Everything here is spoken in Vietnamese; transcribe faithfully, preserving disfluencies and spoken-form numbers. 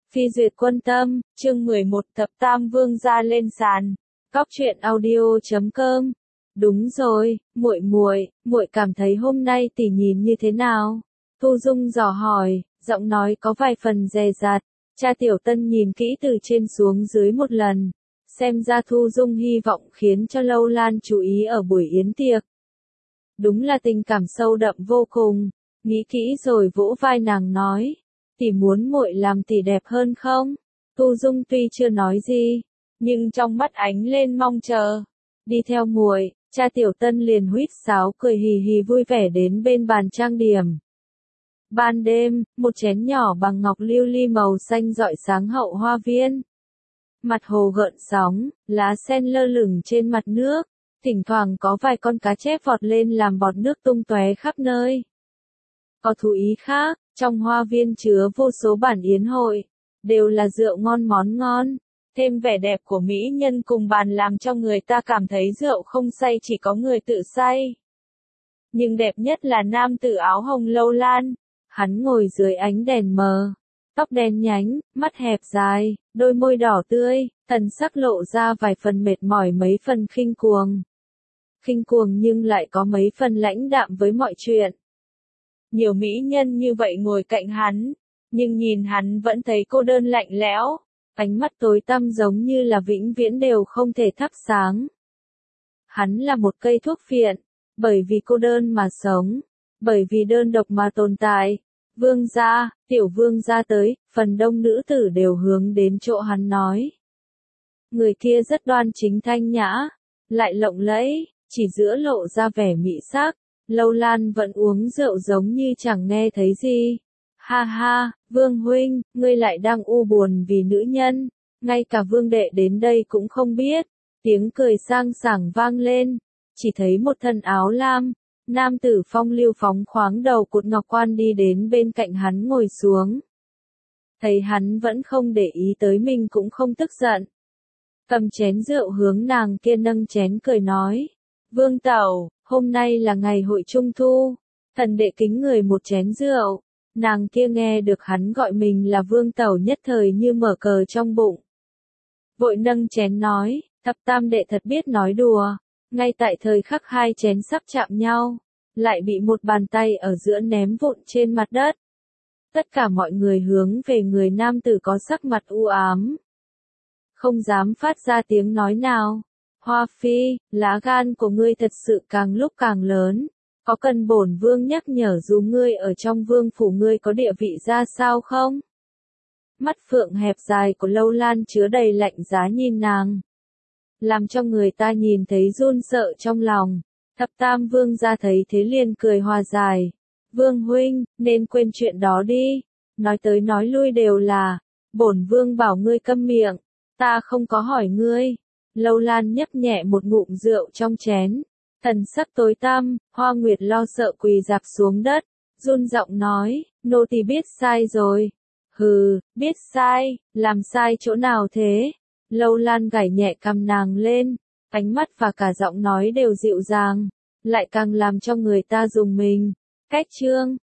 Phi duyệt quân tâm, chương mười một thập tam vương gia lên sàn. Cóc truyện audio chấm com. Đúng rồi, muội muội, muội cảm thấy hôm nay tỷ nhìn như thế nào? Thu Dung dò hỏi, giọng nói có vài phần dè dặt. Cha Tiểu Tân nhìn kỹ từ trên xuống dưới một lần, xem ra Thu Dung hy vọng khiến cho Lâu Lan chú ý ở buổi yến tiệc. Đúng là tình cảm sâu đậm vô cùng. Nghĩ kỹ rồi vỗ vai nàng nói, tỷ muốn muội làm tỷ đẹp hơn không? Thu Dung tuy chưa nói gì, nhưng trong mắt ánh lên mong chờ. Đi theo muội, cha Tiểu Tân liền huýt sáo cười hì hì vui vẻ đến bên bàn trang điểm. Ban đêm, một chén nhỏ bằng ngọc lưu ly màu xanh rọi sáng hậu hoa viên. Mặt hồ gợn sóng, lá sen lơ lửng trên mặt nước, thỉnh thoảng có vài con cá chép vọt lên làm bọt nước tung tóe khắp nơi. Có thú ý khác, trong hoa viên chứa vô số bản yến hội, đều là rượu ngon món ngon, thêm vẻ đẹp của mỹ nhân cùng bàn làm cho người ta cảm thấy rượu không say chỉ có người tự say. Nhưng đẹp nhất là nam tử áo hồng Lâu Lan, hắn ngồi dưới ánh đèn mờ, tóc đen nhánh, mắt hẹp dài, đôi môi đỏ tươi, thần sắc lộ ra vài phần mệt mỏi mấy phần khinh cuồng. Khinh cuồng nhưng lại có mấy phần lãnh đạm với mọi chuyện. Nhiều mỹ nhân như vậy ngồi cạnh hắn, nhưng nhìn hắn vẫn thấy cô đơn lạnh lẽo, ánh mắt tối tăm giống như là vĩnh viễn đều không thể thắp sáng. Hắn là một cây thuốc phiện, bởi vì cô đơn mà sống, bởi vì đơn độc mà tồn tại. Vương gia, tiểu vương gia tới, phần đông nữ tử đều hướng đến chỗ hắn nói. Người kia rất đoan chính thanh nhã, lại lộng lẫy, chỉ giữa lộ ra vẻ mỹ sắc. Lâu Lan vẫn uống rượu giống như chẳng nghe thấy gì. Ha ha, Vương huynh, ngươi lại đang u buồn vì nữ nhân, ngay cả Vương đệ đến đây cũng không biết. Tiếng cười sang sảng vang lên, chỉ thấy một thân áo lam, nam tử phong lưu phóng khoáng đầu cột ngọc quan đi đến bên cạnh hắn ngồi xuống. Thấy hắn vẫn không để ý tới mình cũng không tức giận. Cầm chén rượu hướng nàng kia nâng chén cười nói, Vương tẩu, hôm nay là ngày hội trung thu, thần đệ kính người một chén rượu. Nàng kia nghe được hắn gọi mình là vương tẩu nhất thời như mở cờ trong bụng. Vội nâng chén nói, thập tam đệ thật biết nói đùa, ngay tại thời khắc hai chén sắp chạm nhau, lại bị một bàn tay ở giữa ném vụn trên mặt đất. Tất cả mọi người hướng về người nam tử có sắc mặt u ám. Không dám phát ra tiếng nói nào. Hoa phi, lá gan của ngươi thật sự càng lúc càng lớn. Có cần bổn vương nhắc nhở dù ngươi ở trong vương phủ ngươi có địa vị ra sao không? Mắt phượng hẹp dài của Lâu Lan chứa đầy lạnh giá nhìn nàng, làm cho người ta nhìn thấy run sợ trong lòng. Thập tam vương ra thấy thế liền cười hòa giải. Vương huynh, nên quên chuyện đó đi. Nói tới nói lui đều là, bổn vương bảo ngươi câm miệng, ta không có hỏi ngươi. Lâu Lan nhấp nhẹ một ngụm rượu trong chén. Thần sắc tối tăm, Hoa Nguyệt lo sợ quỳ rạp xuống đất, run giọng nói, nô tỳ biết sai rồi. Hừ, biết sai, làm sai chỗ nào thế? Lâu Lan gảy nhẹ cằm nàng lên, ánh mắt và cả giọng nói đều dịu dàng, lại càng làm cho người ta rùng mình. Cách chương,